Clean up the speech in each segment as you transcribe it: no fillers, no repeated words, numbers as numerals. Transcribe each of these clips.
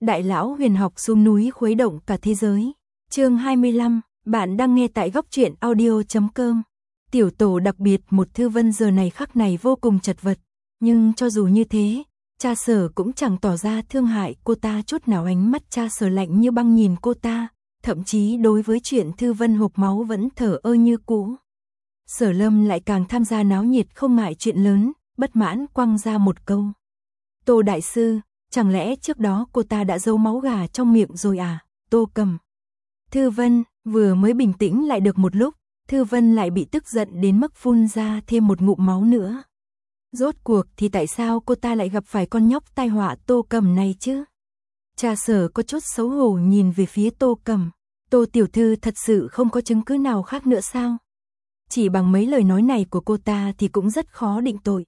Đại lão huyền học xuống núi khuấy động cả thế giới. Chương 25, bạn đang nghe tại góc truyện audio.com. Tiểu tổ đặc biệt một Thư Vân giờ này khắc này vô cùng chật vật, nhưng cho dù như thế, cha Sở cũng chẳng tỏ ra thương hại cô ta chút nào, ánh mắt cha Sở lạnh như băng nhìn cô ta, thậm chí đối với chuyện Thư Vân hộc máu vẫn thờ ơ như cũ. Sở Lâm lại càng tham gia náo nhiệt không ngại chuyện lớn, bất mãn quăng ra một câu. Tô đại sư, chẳng lẽ trước đó cô ta đã giấu máu gà trong miệng rồi à? Tô Cầm. Thư Vân vừa mới bình tĩnh lại được một lúc, Thư Vân lại bị tức giận đến mức phun ra thêm một ngụm máu nữa. Rốt cuộc thì tại sao cô ta lại gặp phải con nhóc tai họa Tô Cầm này chứ? Cha Sở có chút xấu hổ nhìn về phía Tô Cầm. Tô tiểu thư thật sự không có chứng cứ nào khác nữa sao? Chỉ bằng mấy lời nói này của cô ta thì cũng rất khó định tội.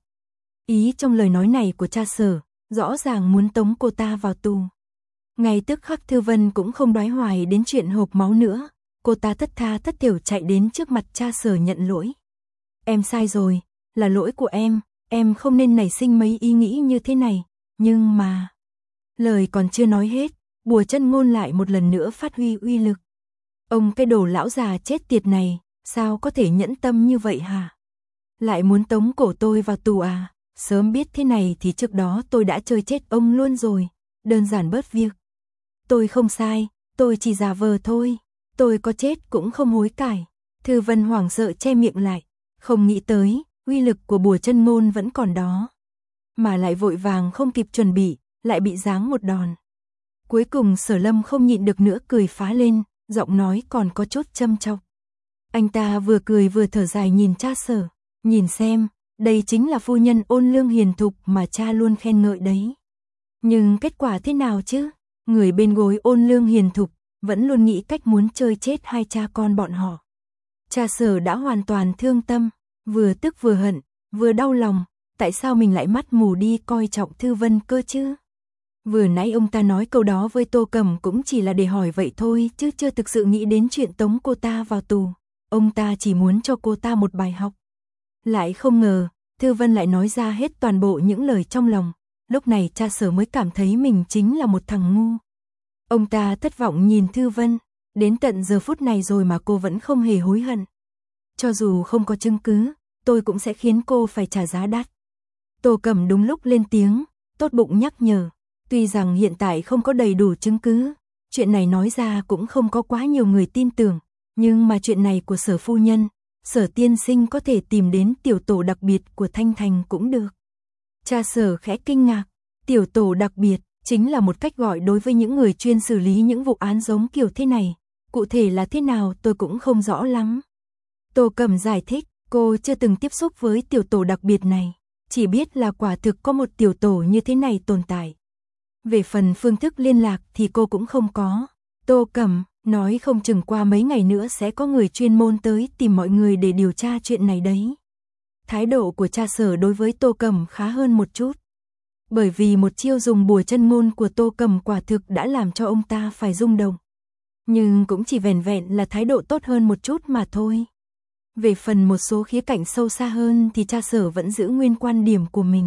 Ý trong lời nói này của cha Sở rõ ràng muốn tống cô ta vào tù. Ngay tức khắc Thư Vân cũng không đoái hoài đến chuyện hộp máu nữa. Cô ta thất tha thất thểu chạy đến trước mặt cha Sở nhận lỗi. Em sai rồi, là lỗi của em không nên nảy sinh mấy ý nghĩ như thế này. Nhưng mà... Lời còn chưa nói hết, bùa chân ngôn lại một lần nữa phát huy uy lực. Ông cái đồ lão già chết tiệt này, sao có thể nhẫn tâm như vậy hả? Lại muốn tống cổ tôi vào tù à? Sớm biết thế này thì trước đó tôi đã chơi chết ông luôn rồi. Đơn giản bớt việc. Tôi không sai, tôi chỉ giả vờ thôi. Tôi có chết cũng không hối cải. Thư Vân hoảng sợ che miệng lại. Không nghĩ tới, uy lực của bùa chân ngôn vẫn còn đó. Mà lại vội vàng không kịp chuẩn bị, lại bị giáng một đòn. Cuối cùng Sở Lâm không nhịn được nữa cười phá lên, giọng nói còn có chút châm chọc. Anh ta vừa cười vừa thở dài nhìn cha Sở. Nhìn xem, đây chính là phu nhân ôn lương hiền thục mà cha luôn khen ngợi đấy. Nhưng kết quả thế nào chứ? Người bên gối ôn lương hiền thục vẫn luôn nghĩ cách muốn chơi chết hai cha con bọn họ. Cha Sở đã hoàn toàn thương tâm, vừa tức vừa hận, vừa đau lòng. Tại sao mình lại mắt mù đi coi trọng Thư Vân cơ chứ? Vừa nãy ông ta nói câu đó với Tô Cầm cũng chỉ là để hỏi vậy thôi, chứ chưa thực sự nghĩ đến chuyện tống cô ta vào tù. Ông ta chỉ muốn cho cô ta một bài học. Lại không ngờ, Thư Vân lại nói ra hết toàn bộ những lời trong lòng. Lúc này cha Sở mới cảm thấy mình chính là một thằng ngu. Ông ta thất vọng nhìn Thư Vân, đến tận giờ phút này rồi mà cô vẫn không hề hối hận. Cho dù không có chứng cứ, tôi cũng sẽ khiến cô phải trả giá đắt. Tô Cầm đúng lúc lên tiếng, tốt bụng nhắc nhở. Tuy rằng hiện tại không có đầy đủ chứng cứ, chuyện này nói ra cũng không có quá nhiều người tin tưởng, nhưng mà chuyện này của Sở phu nhân, Sở tiên sinh có thể tìm đến tiểu tổ đặc biệt của Thanh Thành cũng được. Cha Sở khẽ kinh ngạc, tiểu tổ đặc biệt chính là một cách gọi đối với những người chuyên xử lý những vụ án giống kiểu thế này. Cụ thể là thế nào tôi cũng không rõ lắm. Tô Cầm giải thích, cô chưa từng tiếp xúc với tiểu tổ đặc biệt này, chỉ biết là quả thực có một tiểu tổ như thế này tồn tại. Về phần phương thức liên lạc thì cô cũng không có. Tô Cầm nói không chừng qua mấy ngày nữa sẽ có người chuyên môn tới tìm mọi người để điều tra chuyện này đấy. Thái độ của cha Sở đối với Tô Cầm khá hơn một chút. Bởi vì một chiêu dùng bùa chân ngôn của Tô Cầm quả thực đã làm cho ông ta phải rung động. Nhưng cũng chỉ vẻn vẹn là thái độ tốt hơn một chút mà thôi. Về phần một số khía cạnh sâu xa hơn thì cha Sở vẫn giữ nguyên quan điểm của mình.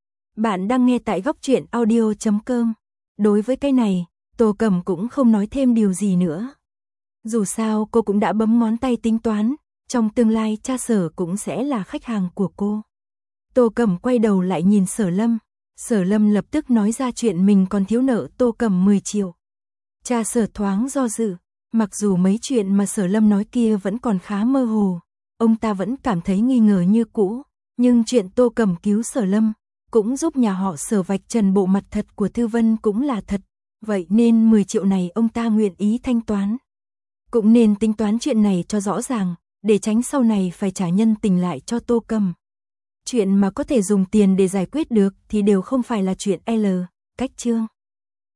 Bạn đang nghe tại góc truyện audio.com. Đối với cái này, Tô Cầm cũng không nói thêm điều gì nữa. Dù sao cô cũng đã bấm ngón tay tính toán, trong tương lai cha Sở cũng sẽ là khách hàng của cô. Tô Cầm quay đầu lại nhìn Sở Lâm. Sở Lâm lập tức nói ra chuyện mình còn thiếu nợ Tô Cầm 10 triệu. Cha Sở thoáng do dự, mặc dù mấy chuyện mà Sở Lâm nói kia vẫn còn khá mơ hồ, ông ta vẫn cảm thấy nghi ngờ như cũ, nhưng chuyện Tô Cầm cứu Sở Lâm cũng giúp nhà họ Sở vạch trần bộ mặt thật của Thư Vân cũng là thật, vậy nên 10 triệu này ông ta nguyện ý thanh toán. Cũng nên tính toán chuyện này cho rõ ràng, để tránh sau này phải trả nhân tình lại cho Tô Cầm. Chuyện mà có thể dùng tiền để giải quyết được thì đều không phải là chuyện L, cách chương.